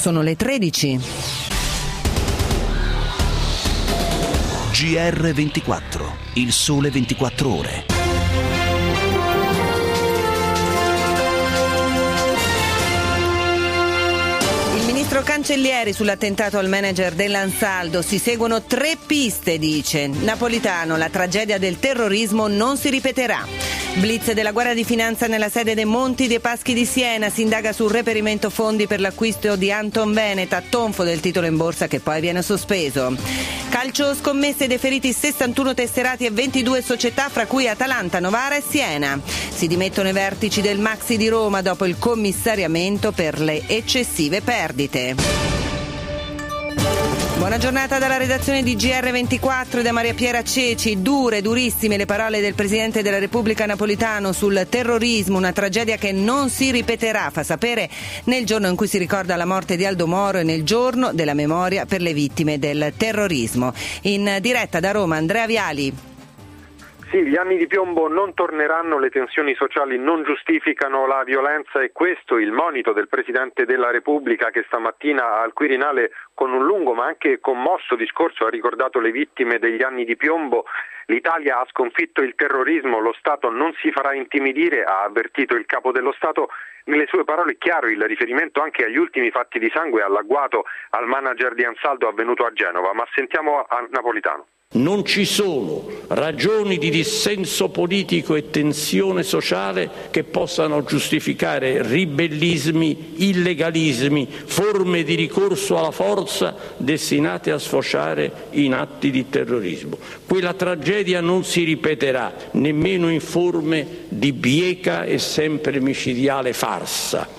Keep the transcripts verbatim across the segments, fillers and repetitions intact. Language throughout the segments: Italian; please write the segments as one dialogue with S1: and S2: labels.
S1: Sono le tredici.
S2: G R ventiquattro, il sole ventiquattro ore.
S1: Cancellieri sull'attentato al manager dell'Ansaldo. Si seguono tre piste, dice. Napolitano, la tragedia del terrorismo non si ripeterà. Blitz della Guardia di Finanza nella sede dei Monti dei Paschi di Siena. Si indaga sul reperimento fondi per l'acquisto di Anton Veneta, tonfo del titolo in borsa che poi viene sospeso. Calcio scommesse, deferiti sessantuno tesserati e ventidue società, fra cui Atalanta, Novara e Siena. Si dimettono i vertici del Maxi di Roma dopo il commissariamento per le eccessive perdite. Buona giornata dalla redazione di G R ventiquattro e da Maria Piera Ceci. Dure, durissime le parole del Presidente della Repubblica Napolitano sul terrorismo, una tragedia che non si ripeterà, fa sapere nel giorno in cui si ricorda la morte di Aldo Moro e nel giorno della memoria per le vittime del terrorismo. In diretta da Roma, Andrea Viali.
S3: Sì, gli anni di piombo non torneranno, le tensioni sociali non giustificano la violenza e questo il monito del Presidente della Repubblica che stamattina al Quirinale con un lungo ma anche commosso discorso ha ricordato le vittime degli anni di piombo. L'Italia ha sconfitto il terrorismo, lo Stato non si farà intimidire, ha avvertito il Capo dello Stato. Nelle sue parole chiaro il riferimento anche agli ultimi fatti di sangue all'agguato al manager di Ansaldo avvenuto a Genova, ma sentiamo a Napolitano.
S4: Non ci sono ragioni di dissenso politico e tensione sociale che possano giustificare ribellismi, illegalismi, forme di ricorso alla forza destinate a sfociare in atti di terrorismo. Quella tragedia non si ripeterà nemmeno in forme di bieca e sempre micidiale farsa.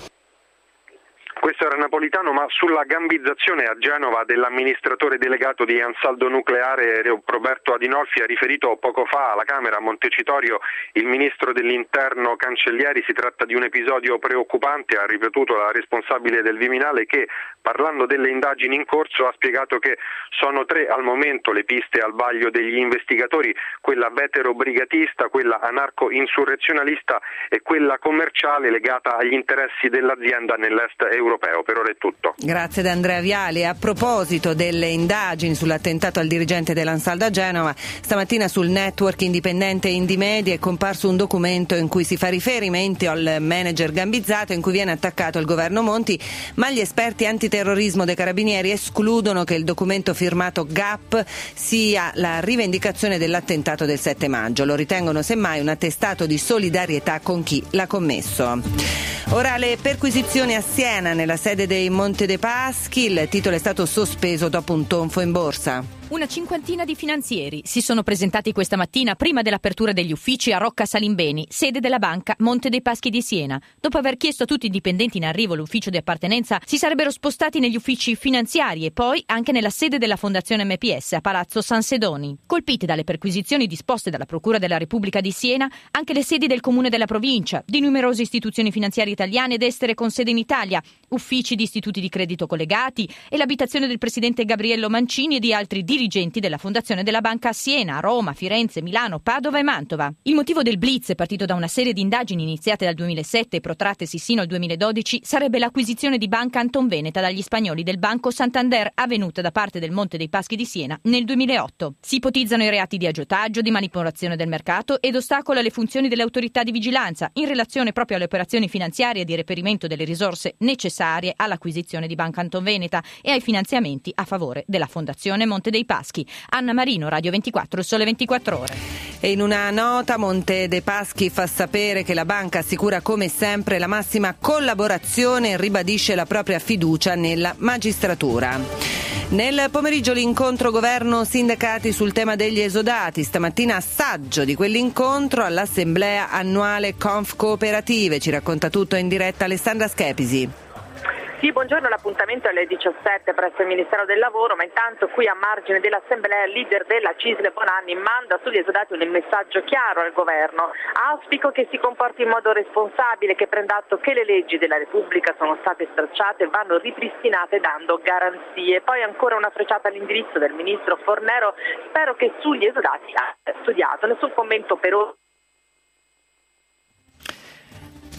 S3: Questo era Napolitano, ma sulla gambizzazione a Genova dell'amministratore delegato di Ansaldo Nucleare Roberto Adinolfi ha riferito poco fa alla Camera a Montecitorio il ministro dell'Interno Cancellieri. Si tratta di un episodio preoccupante, ha ripetuto la responsabile del Viminale che, parlando delle indagini in corso, ha spiegato che sono tre al momento le piste al vaglio degli investigatori, quella vetero-brigatista, quella anarco-insurrezionalista e quella commerciale legata agli interessi dell'azienda nell'est europeo. Per ora è tutto.
S1: Grazie ad Andrea Viali. A proposito delle indagini sull'attentato al dirigente dell'Ansaldo a Genova, stamattina sul network indipendente Indymedia è comparso un documento in cui si fa riferimento al manager gambizzato, in cui viene attaccato il governo Monti, ma gli esperti antiterrorismo dei Carabinieri escludono che il documento firmato G A P sia la rivendicazione dell'attentato del sette maggio. Lo ritengono semmai un attestato di solidarietà con chi l'ha commesso. Ora le perquisizioni a Siena nella sede dei Monte dei Paschi, il titolo è stato sospeso dopo un tonfo in borsa.
S5: Una cinquantina di finanzieri si sono presentati questa mattina prima dell'apertura degli uffici a Rocca Salimbeni, sede della banca Monte dei Paschi di Siena. Dopo aver chiesto a tutti i dipendenti in arrivo l'ufficio di appartenenza, si sarebbero spostati negli uffici finanziari e poi anche nella sede della Fondazione M P S a Palazzo San Sedoni. Colpite dalle perquisizioni disposte dalla Procura della Repubblica di Siena, anche le sedi del Comune della Provincia, di numerose istituzioni finanziarie italiane ed estere con sede in Italia, uffici di istituti di credito collegati e l'abitazione del presidente Gabriello Mancini e di altri dirigenti della Fondazione della Banca a Siena, Roma, Firenze, Milano, Padova e Mantova. Il motivo del blitz, partito da una serie di indagini iniziate dal duemilasette e protrattesi sino al duemiladodici, sarebbe l'acquisizione di Banca Anton Veneta dagli spagnoli del Banco Santander, avvenuta da parte del Monte dei Paschi di Siena nel duemilaotto. Si ipotizzano i reati di aggiotaggio, di manipolazione del mercato ed ostacolo alle funzioni delle autorità di vigilanza in relazione proprio alle operazioni finanziarie di reperimento delle risorse necessarie all'acquisizione di Banca Anton Veneta e ai finanziamenti a favore della Fondazione Monte dei Paschi. Anna Marino, Radio ventiquattro, il Sole ventiquattro Ore.
S1: E in una nota Monte dei Paschi fa sapere che la banca assicura come sempre la massima collaborazione e ribadisce la propria fiducia nella magistratura. Nel pomeriggio l'incontro governo-sindacati sul tema degli esodati. Stamattina assaggio di quell'incontro all'assemblea annuale Conf Cooperative. Ci racconta tutto in diretta Alessandra Schepisi.
S6: Sì, buongiorno, l'appuntamento è alle diciassette presso il Ministero del Lavoro, ma intanto qui a margine dell'assemblea il leader della Cisle Bonanni manda sugli esodati un messaggio chiaro al governo. Auspico che si comporti in modo responsabile, che prenda atto che le leggi della Repubblica sono state stracciate e vanno ripristinate dando garanzie. Poi ancora una frecciata all'indirizzo del ministro Fornero, spero che sugli esodati abbia studiato. Nessun commento per ora.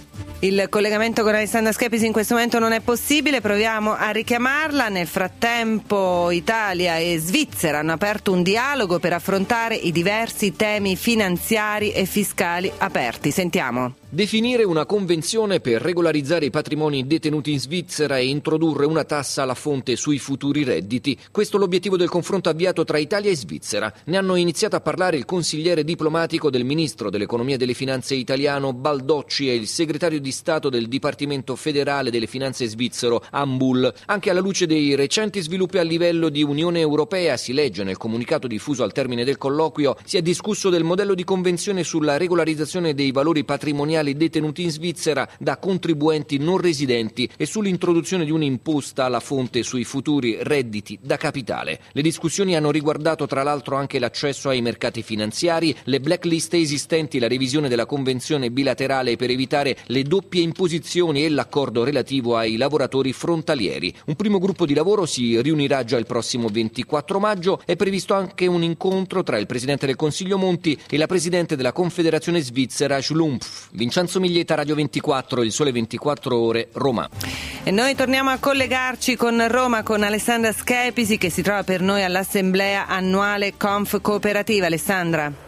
S1: Il collegamento con Alessandra Schepisi in questo momento non è possibile, proviamo a richiamarla. Nel frattempo Italia e Svizzera hanno aperto un dialogo per affrontare i diversi temi finanziari e fiscali aperti. Sentiamo.
S7: Definire una convenzione per regolarizzare i patrimoni detenuti in Svizzera e introdurre una tassa alla fonte sui futuri redditi. Questo è l'obiettivo del confronto avviato tra Italia e Svizzera. Ne hanno iniziato a parlare il consigliere diplomatico del ministro dell'economia e delle finanze italiano Baldocci e il segretario di Stato del Dipartimento federale delle finanze svizzero Ambul. Anche alla luce dei recenti sviluppi a livello di Unione Europea, si legge nel comunicato diffuso al termine del colloquio, si è discusso del modello di convenzione sulla regolarizzazione dei valori patrimoniali detenuti in Svizzera da contribuenti non residenti e sull'introduzione di un'imposta alla fonte sui futuri redditi da capitale. Le discussioni hanno riguardato tra l'altro anche l'accesso ai mercati finanziari, le blacklist esistenti, la revisione della convenzione bilaterale per evitare le doppie imposizioni e l'accordo relativo ai lavoratori frontalieri. Un primo gruppo di lavoro si riunirà già il prossimo ventiquattro maggio. È previsto anche un incontro tra il Presidente del Consiglio Monti e la Presidente della Confederazione Svizzera Schlumpf. Vincenzo Miglietta, Radio ventiquattro, Il Sole ventiquattro Ore, Roma.
S1: E noi torniamo a collegarci con Roma, con Alessandra Schepisi, che si trova per noi all'assemblea annuale Conf Cooperativa. Alessandra.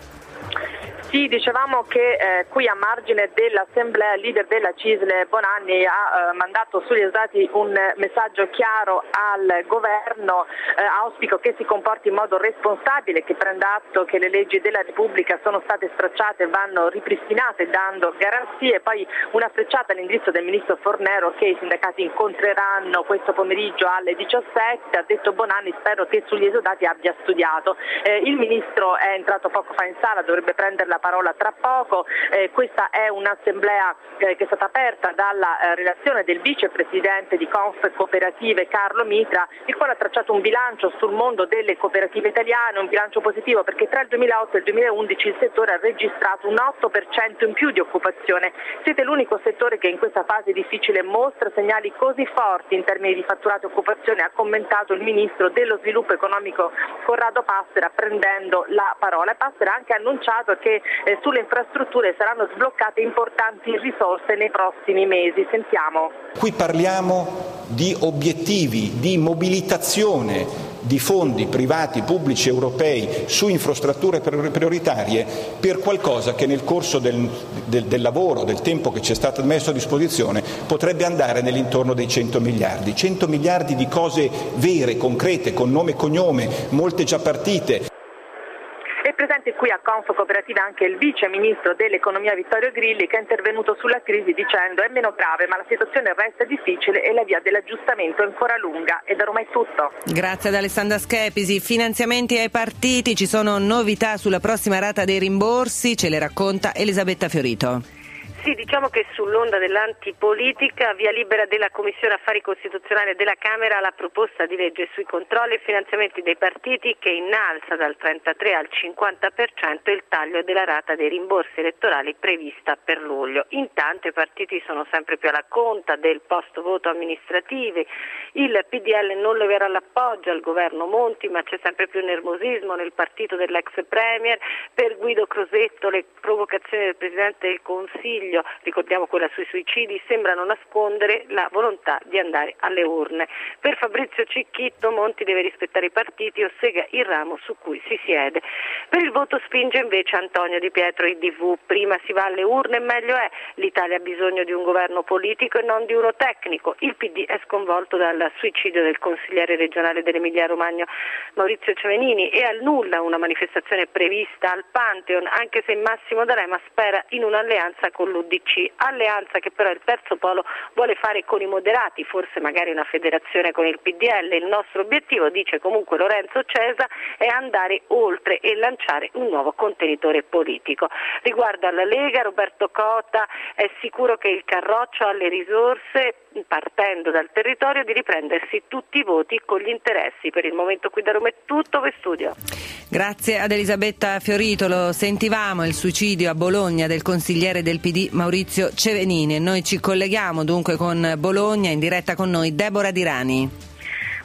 S6: Sì, dicevamo che eh, qui a margine dell'assemblea il leader della C I S L Bonanni ha eh, mandato sugli esodati un messaggio chiaro al governo. Eh, auspico che si comporti in modo responsabile, che prenda atto che le leggi della Repubblica sono state stracciate e vanno ripristinate dando garanzie. Poi una frecciata all'indirizzo del ministro Fornero, che i sindacati incontreranno questo pomeriggio alle diciassette. Ha detto Bonanni: spero che sugli esodati abbia studiato. Eh, il ministro è entrato poco fa in sala, dovrebbe prendere la parola tra poco. Eh, questa è un'assemblea eh, che è stata aperta dalla eh, relazione del vicepresidente di Conf Cooperative Carlo Mitra, il quale ha tracciato un bilancio sul mondo delle cooperative italiane, un bilancio positivo perché tra il duemilaotto e il duemilaundici il settore ha registrato un otto per cento in più di occupazione. Siete l'unico settore che in questa fase difficile mostra segnali così forti in termini di fatturato e occupazione, ha commentato il ministro dello sviluppo economico Corrado Passera prendendo la parola. E Passera ha anche annunciato che Eh, sulle infrastrutture saranno sbloccate importanti risorse nei prossimi mesi. Sentiamo.
S8: Qui parliamo di obiettivi di mobilitazione di fondi privati, pubblici, europei su infrastrutture prioritarie per qualcosa che nel corso del, del, del lavoro, del tempo che ci è stato messo a disposizione, potrebbe andare nell'intorno dei cento miliardi. cento miliardi di cose vere, concrete, con nome e cognome, molte già partite.
S6: È presente qui a Conf Cooperativa anche il vice ministro dell'economia Vittorio Grilli, che è intervenuto sulla crisi dicendo: è meno grave ma la situazione resta difficile e la via dell'aggiustamento è ancora lunga. E da Roma è tutto.
S1: Grazie ad Alessandra Schepisi. Finanziamenti ai partiti, ci sono novità sulla prossima rata dei rimborsi, ce le racconta Elisabetta Fiorito.
S9: Sì, diciamo che sull'onda dell'antipolitica, via libera della Commissione Affari Costituzionali della Camera la proposta di legge sui controlli e finanziamenti dei partiti, che innalza dal trentatré al cinquanta per cento il taglio della rata dei rimborsi elettorali prevista per luglio. Intanto i partiti sono sempre più alla conta del post voto amministrativi, il P D L non leverà l'appoggio al governo Monti, ma c'è sempre più nervosismo nel partito dell'ex premier. Per Guido Crosetto le provocazioni del Presidente del Consiglio, ricordiamo quella sui suicidi, sembrano nascondere la volontà di andare alle urne. Per Fabrizio Cicchitto Monti deve rispettare i partiti o sega il ramo su cui si siede. Per il voto spinge invece Antonio Di Pietro, I D V. Prima si va alle urne meglio è. L'Italia ha bisogno di un governo politico e non di uno tecnico. Il P D è sconvolto dal suicidio del consigliere regionale dell'Emilia Romagna Maurizio Cevenini e al nulla una manifestazione prevista al Pantheon, anche se Massimo D'Alema spera in un'alleanza con l'U D C, alleanza che però il terzo polo vuole fare con i moderati, forse magari una federazione con il P D L. Il nostro obiettivo, dice comunque Lorenzo Cesa, è andare oltre e lanciare un nuovo contenitore politico. Riguardo alla Lega, Roberto Cota è sicuro che il Carroccio ha le risorse, partendo dal territorio, di riprendersi tutti i voti con gli interessi. Per il momento qui da Roma è tutto, vi studio.
S1: Grazie ad Elisabetta Fiorito. Lo sentivamo, il suicidio a Bologna del consigliere del P D Maurizio Cevenini, e noi ci colleghiamo dunque con Bologna, in diretta con noi Deborah Dirani.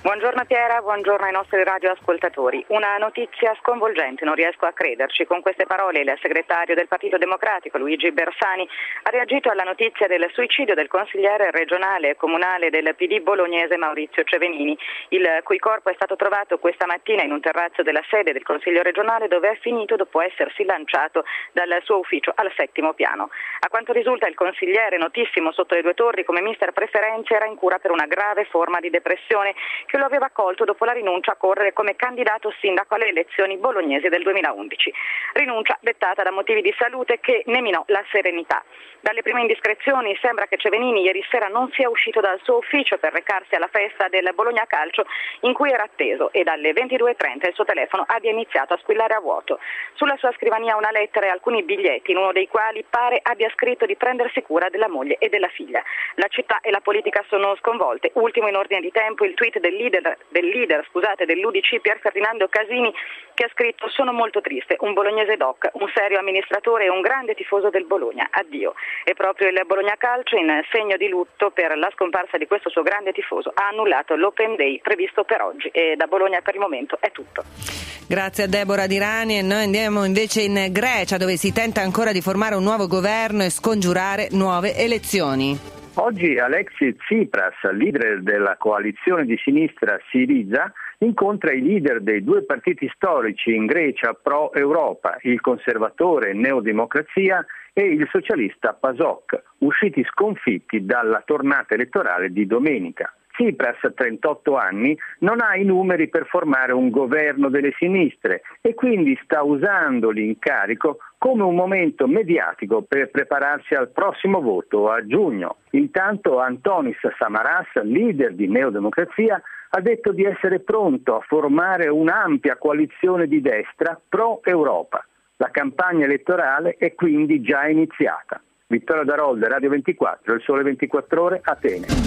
S10: Buongiorno Piera, buongiorno ai nostri radioascoltatori. Una notizia sconvolgente, non riesco a crederci. Con queste parole il segretario del Partito Democratico, Luigi Bersani, ha reagito alla notizia del suicidio del consigliere regionale e comunale del P D bolognese Maurizio Cevenini, il cui corpo è stato trovato questa mattina in un terrazzo della sede del Consiglio regionale, dove è finito dopo essersi lanciato dal suo ufficio al settimo piano. A quanto risulta, il consigliere, notissimo sotto le due torri come mister Preferenze, era in cura per una grave forma di depressione che lo aveva accolto dopo la rinuncia a correre come candidato sindaco alle elezioni bolognesi del duemilaundici. Rinuncia dettata da motivi di salute che ne minò la serenità. Dalle prime indiscrezioni sembra che Cevenini ieri sera non sia uscito dal suo ufficio per recarsi alla festa del Bologna Calcio in cui era atteso, e dalle ventidue e trenta il suo telefono abbia iniziato a squillare a vuoto. Sulla sua scrivania una lettera e alcuni biglietti, in uno dei quali pare abbia scritto di prendersi cura della moglie e della figlia. La città e la politica sono sconvolte. Ultimo in ordine di tempo il tweet del leader, del leader scusate, dell'U D C Pier Ferdinando Casini, che ha scritto: sono molto triste, un bolognese doc, un serio amministratore e un grande tifoso del Bologna, addio. E proprio il Bologna Calcio, in segno di lutto per la scomparsa di questo suo grande tifoso, ha annullato l'Open Day previsto per oggi. E da Bologna per il momento è tutto.
S1: Grazie a Deborah Dirani. E noi andiamo invece in Grecia, dove si tenta ancora di formare un nuovo governo e scongiurare nuove elezioni.
S11: Oggi Alexis Tsipras, leader della coalizione di sinistra Syriza, incontra i leader dei due partiti storici in Grecia pro-Europa, il conservatore Neodemocrazia e il socialista PASOK, usciti sconfitti dalla tornata elettorale di domenica. Tsipras, trentotto anni, non ha i numeri per formare un governo delle sinistre e quindi sta usando l'incarico come un momento mediatico per prepararsi al prossimo voto a giugno. Intanto Antonis Samaras, leader di Neodemocrazia, ha detto di essere pronto a formare un'ampia coalizione di destra pro-Europa. La campagna elettorale è quindi già iniziata. Vittorio Darolde, Radio ventiquattro, Il Sole ventiquattro Ore, Atene.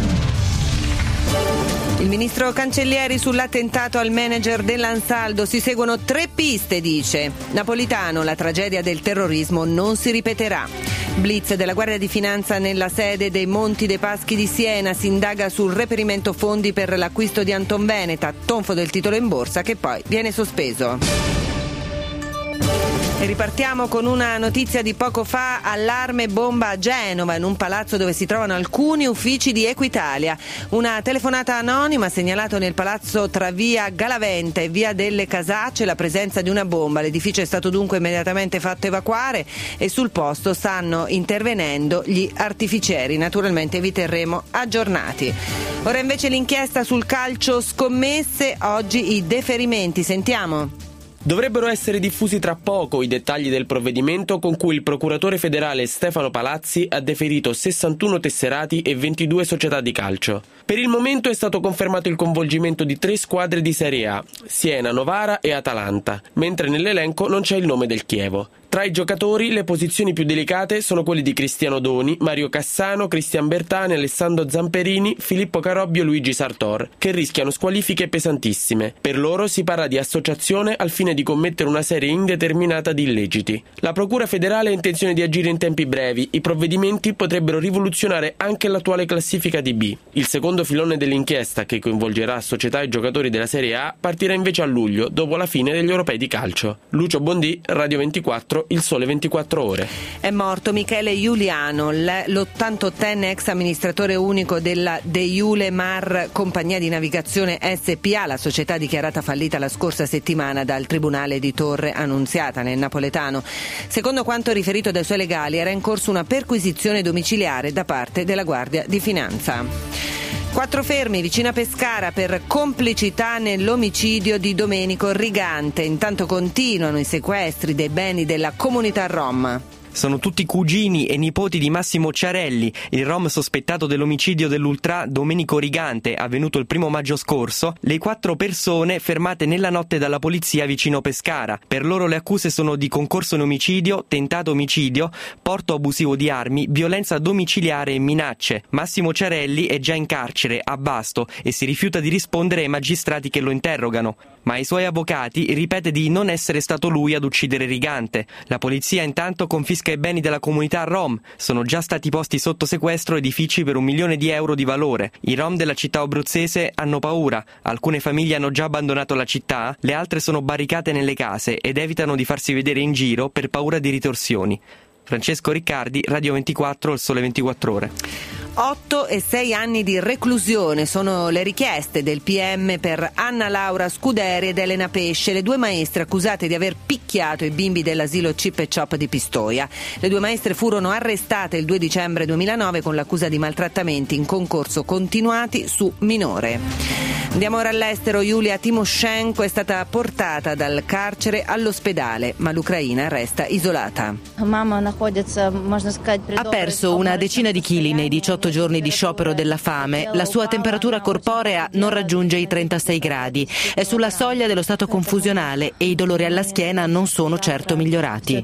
S1: Il ministro Cancellieri sull'attentato al manager dell'Ansaldo. Si seguono tre piste, dice. Napolitano, la tragedia del terrorismo non si ripeterà. Blitz della Guardia di Finanza nella sede dei Monti dei Paschi di Siena. Si indaga sul reperimento fondi per l'acquisto di Antonveneta, tonfo del titolo in borsa che poi viene sospeso. E ripartiamo con una notizia di poco fa: allarme bomba a Genova, in un palazzo dove si trovano alcuni uffici di Equitalia. Una telefonata anonima ha segnalato nel palazzo tra via Galaventa e via delle Casacce la presenza di una bomba. L'edificio è stato dunque immediatamente fatto evacuare e sul posto stanno intervenendo gli artificieri. Naturalmente vi terremo aggiornati. Ora invece l'inchiesta sul calcio scommesse, oggi i deferimenti. Sentiamo.
S12: Dovrebbero essere diffusi tra poco i dettagli del provvedimento con cui il procuratore federale Stefano Palazzi ha deferito sessantuno tesserati e ventidue società di calcio. Per il momento è stato confermato il coinvolgimento di tre squadre di Serie A, Siena, Novara e Atalanta, mentre nell'elenco non c'è il nome del Chievo. Tra i giocatori le posizioni più delicate sono quelle di Cristiano Doni, Mario Cassano, Cristian Bertani, Alessandro Zamperini, Filippo Carobbio e Luigi Sartor, che rischiano squalifiche pesantissime. Per loro si parla di associazione al fine di commettere una serie indeterminata di illeciti. La Procura federale ha intenzione di agire in tempi brevi. I provvedimenti potrebbero rivoluzionare anche l'attuale classifica di B. Il secondo filone dell'inchiesta, che coinvolgerà società e giocatori della Serie A, partirà invece a luglio, dopo la fine degli europei di calcio. Lucio Bondì, Radio ventiquattro, Il Sole ventiquattro Ore.
S1: È morto Michele Giuliano, l'ottantottenne ex amministratore unico della De Iule Mar Compagnia di Navigazione S P A, la società dichiarata fallita la scorsa settimana dal Tribunale di Torre Annunziata nel napoletano. Secondo quanto riferito dai suoi legali, era in corso una perquisizione domiciliare da parte della Guardia di Finanza. Quattro fermi vicino a Pescara per complicità nell'omicidio di Domenico Rigante. Intanto continuano i sequestri dei beni della comunità rom.
S13: Sono tutti cugini e nipoti di Massimo Ciarelli, il rom sospettato dell'omicidio dell'ultra Domenico Rigante, avvenuto il primo maggio scorso. Le quattro persone fermate nella notte dalla polizia vicino Pescara. Per loro le accuse sono di concorso in omicidio, tentato omicidio, porto abusivo di armi, violenza domiciliare e minacce. Massimo Ciarelli è già in carcere, a Basto, e si rifiuta di rispondere ai magistrati che lo interrogano. Ma ai suoi avvocati ripete di non essere stato lui ad uccidere Rigante. La polizia intanto confisca tasca i beni della comunità rom. Sono già stati posti sotto sequestro edifici per un milione di euro di valore. I rom della città abruzzese hanno paura. Alcune famiglie hanno già abbandonato la città, le altre sono barricate nelle case ed evitano di farsi vedere in giro per paura di ritorsioni. Francesco Riccardi, Radio ventiquattro, Il Sole ventiquattro Ore.
S1: otto e sei anni di reclusione sono le richieste del P M per Anna Laura Scuderi ed Elena Pesce, le due maestre accusate di aver picchiato i bimbi dell'asilo Chip e Chop di Pistoia. Le due maestre furono arrestate il due dicembre duemilanove con l'accusa di maltrattamenti in concorso continuati su minore. Andiamo ora all'estero. Yulia Tymoshenko è stata portata dal carcere all'ospedale, ma l'Ucraina resta isolata.
S14: Ha perso una decina di chili nei diciotto giorni di sciopero della fame. La sua temperatura corporea non raggiunge i trentasei gradi. È sulla soglia dello stato confusionale e i dolori alla schiena non sono certo migliorati.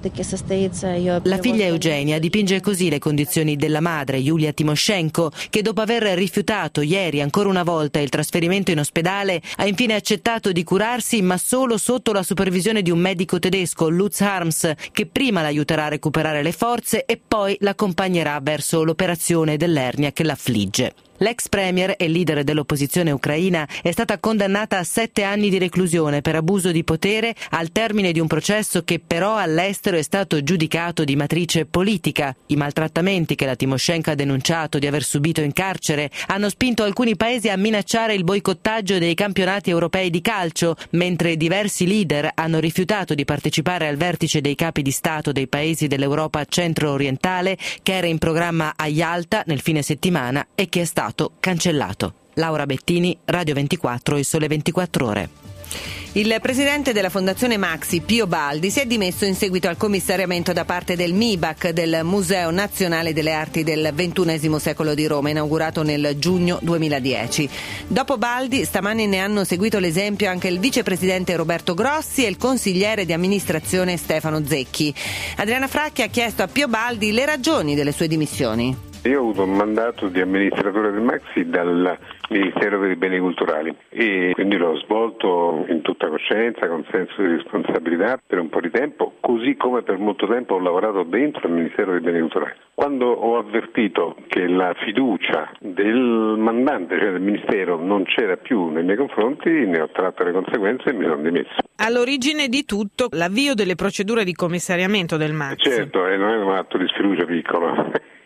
S14: La figlia Eugenia dipinge così le condizioni della madre, Yulia Tymoshenko, che dopo aver rifiutato ieri ancora una volta il trasferimento in ospedale ha infine accettato di curarsi, ma solo sotto la supervisione di un medico tedesco, Lutz Harms, che prima l'aiuterà a recuperare le forze e poi l'accompagnerà verso l'operazione dell'ernia che l'affligge. L'ex premier e leader dell'opposizione ucraina è stata condannata a sette anni di reclusione per abuso di potere al termine di un processo che però all'estero è stato giudicato di matrice politica. I maltrattamenti che la Tymoshenko ha denunciato di aver subito in carcere hanno spinto alcuni paesi a minacciare il boicottaggio dei campionati europei di calcio, mentre diversi leader hanno rifiutato di partecipare al vertice dei capi di Stato dei paesi dell'Europa centro-orientale che era in programma a Yalta nel fine settimana e che è stato cancellato. Laura Bettini, Radio ventiquattro, Il Sole ventiquattro Ore.
S1: Il presidente della Fondazione Maxi, Pio Baldi, si è dimesso in seguito al commissariamento da parte del M I B A C del Museo Nazionale delle Arti del ventunesimo secolo di Roma, inaugurato nel giugno duemiladieci. Dopo Baldi, stamani ne hanno seguito l'esempio anche il vicepresidente Roberto Grossi e il consigliere di amministrazione Stefano Zecchi. Adriana Fracchi ha chiesto a Pio Baldi le ragioni delle sue dimissioni.
S15: Io ho avuto un mandato di amministratore del Maxi dal Ministero per i Beni Culturali e quindi l'ho svolto in tutta coscienza, con senso di responsabilità per un po' di tempo, così come per molto tempo ho lavorato dentro il Ministero dei Beni Culturali. Quando ho avvertito che la fiducia del mandante, cioè del Ministero, non c'era più nei miei confronti, ne ho tratto le conseguenze e mi sono dimesso.
S16: All'origine di tutto l'avvio delle procedure di commissariamento del Maxi.
S15: Certo, e non è un atto di sfiducia piccolo.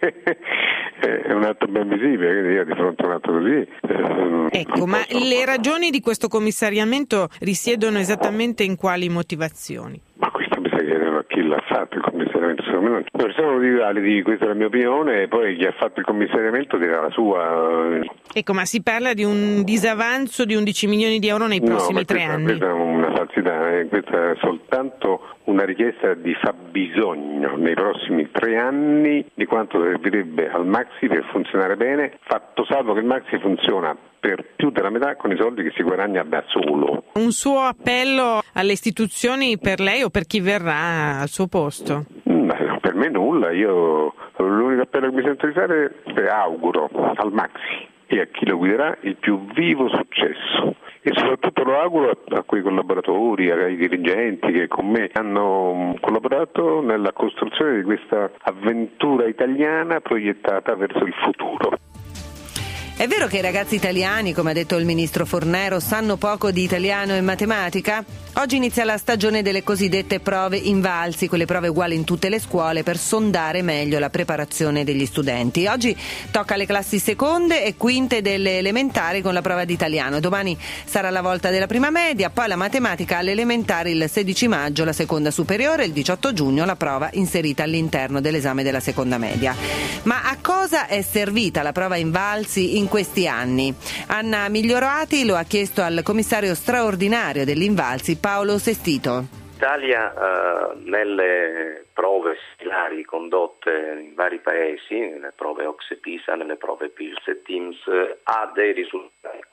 S15: È un atto ben visibile, quindi io di fronte a un atto così eh,
S16: ecco, ma le ragioni di questo commissariamento risiedono esattamente in quali motivazioni?
S15: Ma questo mi sa che a chi l'ha fatto il commissariamento, secondo me non ci sono motivi validi, questa è la mia opinione, e poi chi ha fatto il commissariamento dirà la sua.
S16: Ecco, ma si parla di un disavanzo di undici milioni di euro nei prossimi
S15: no,
S16: tre
S15: questa,
S16: anni.
S15: Questa è una falsità, eh. Questa è soltanto una richiesta di fabbisogno nei prossimi tre anni di quanto servirebbe al Maxi per funzionare bene, fatto salvo che il Maxi funziona per più della metà con i soldi che si guadagna da solo.
S16: Un suo appello alle istituzioni per lei o per chi verrà al suo posto?
S15: No, per me nulla, io l'unico appello che mi sento di fare è auguro al Maxi e a chi lo guiderà il più vivo successo. E soprattutto lo auguro a, a quei collaboratori, ai dirigenti che con me hanno collaborato nella costruzione di questa avventura italiana proiettata verso il futuro.
S1: È vero che i ragazzi italiani, come ha detto il ministro Fornero, sanno poco di italiano e matematica? Oggi inizia la stagione delle cosiddette prove invalsi, quelle prove uguali in tutte le scuole per sondare meglio la preparazione degli studenti. Oggi tocca alle classi seconde e quinte delle elementari con la prova di italiano. Domani sarà la volta della prima media, poi la matematica alle elementari il sedici maggio, la seconda superiore, il diciotto giugno la prova inserita all'interno dell'esame della seconda media. Ma a cosa è servita la prova invalsi in questi anni? Anna Migliorati lo ha chiesto al commissario straordinario degli invalsi Paolo Sestito.
S17: L'Italia eh, nelle prove similari condotte in vari paesi, nelle prove O C S E PISA, nelle prove PIRLS e TIMSS, ha dei risultati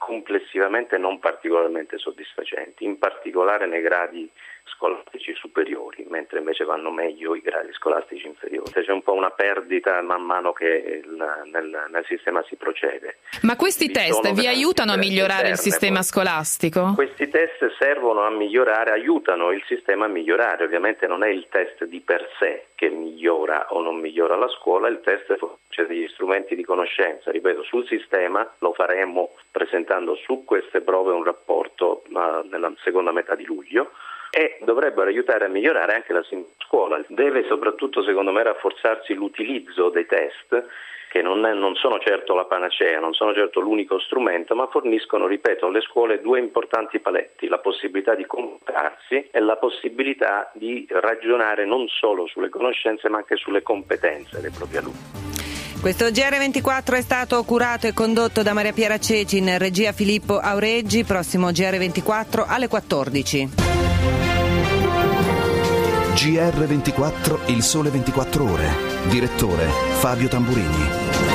S17: complessivamente non particolarmente soddisfacenti, in particolare nei gradi scolastici superiori, mentre invece vanno meglio i gradi scolastici inferiori. C'è un po' una perdita man mano che il, nel, nel sistema si procede.
S18: Ma questi
S17: Vi
S18: test vi aiutano a migliorare il sistema
S17: poi.
S18: scolastico?
S17: Questi test servono a migliorare, aiutano il sistema a migliorare. Ovviamente non è il test di per sé che migliora o non migliora la scuola, il test c'è degli strumenti di conoscenza. Ripeto, sul sistema lo faremo presentando su queste prove un rapporto ma nella seconda metà di luglio, e dovrebbero aiutare a migliorare anche la scuola. Deve soprattutto, secondo me, rafforzarsi l'utilizzo dei test, che non, è, non sono certo la panacea, non sono certo l'unico strumento, ma forniscono, ripeto, alle scuole due importanti paletti: la possibilità di confrontarsi e la possibilità di ragionare non solo sulle conoscenze ma anche sulle competenze dei propri alunni.
S1: Questo G R ventiquattro è stato curato e condotto da Maria Piera Ceci, in regia Filippo Aureggi. Prossimo G R ventiquattro alle quattordici.
S2: G R ventiquattro, il sole ventiquattro ore. Direttore Fabio Tamburini.